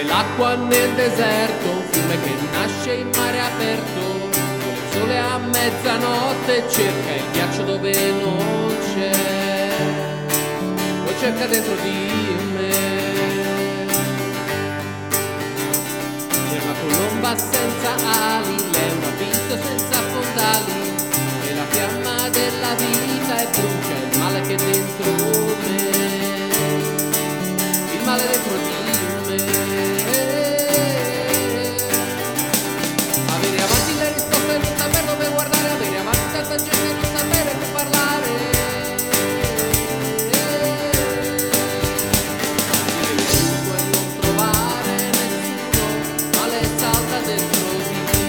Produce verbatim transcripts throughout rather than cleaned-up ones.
l'acqua nel deserto, un fiume che nasce in mare aperto, dove il sole a mezzanotte cerca il ghiaccio dove non c'è, lo cerca dentro di me. C'è una colomba senza ali, lei è un abito senza fondali, e la fiamma della vita è brucia il male che è dentro me, il male dentro di me. Avere avanti le risposte, non saper dove guardare, avere avanti tanta gente, non sapere più parlare. Dire tutto e non trovare nessuno, male salta dentro di me.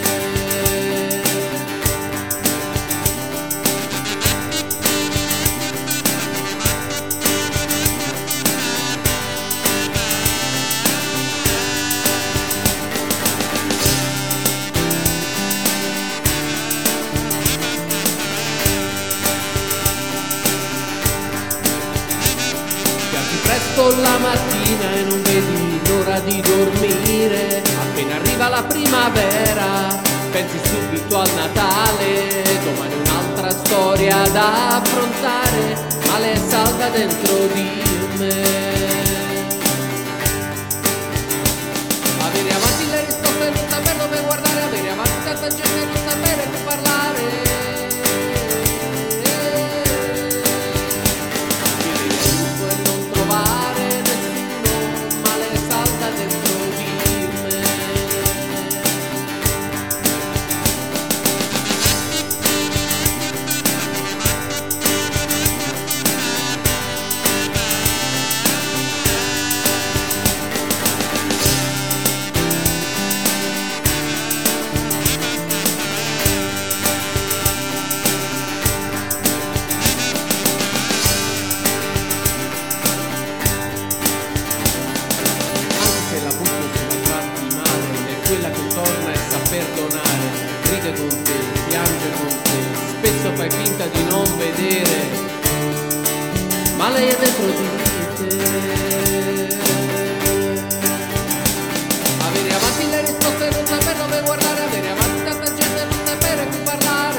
Presto la mattina e non vedi l'ora di dormire, appena arriva la primavera pensi subito al Natale, domani un'altra storia da affrontare, male è salda dentro di me. Avere avanti le risposte, non saper dove guardare, avere avanti tanta gente, non sapere più parlare. Quella che torna e sa perdonare, ride con te, piange con te, spesso fai finta di non vedere, ma lei è dentro di te. Avere avanti le risposte, non saper dove guardare, avere avanti tanta gente, non sapere più parlare.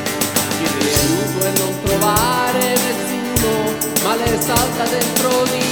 Chiedere aiuto e non trovare nessuno, ma lei salta dentro di te.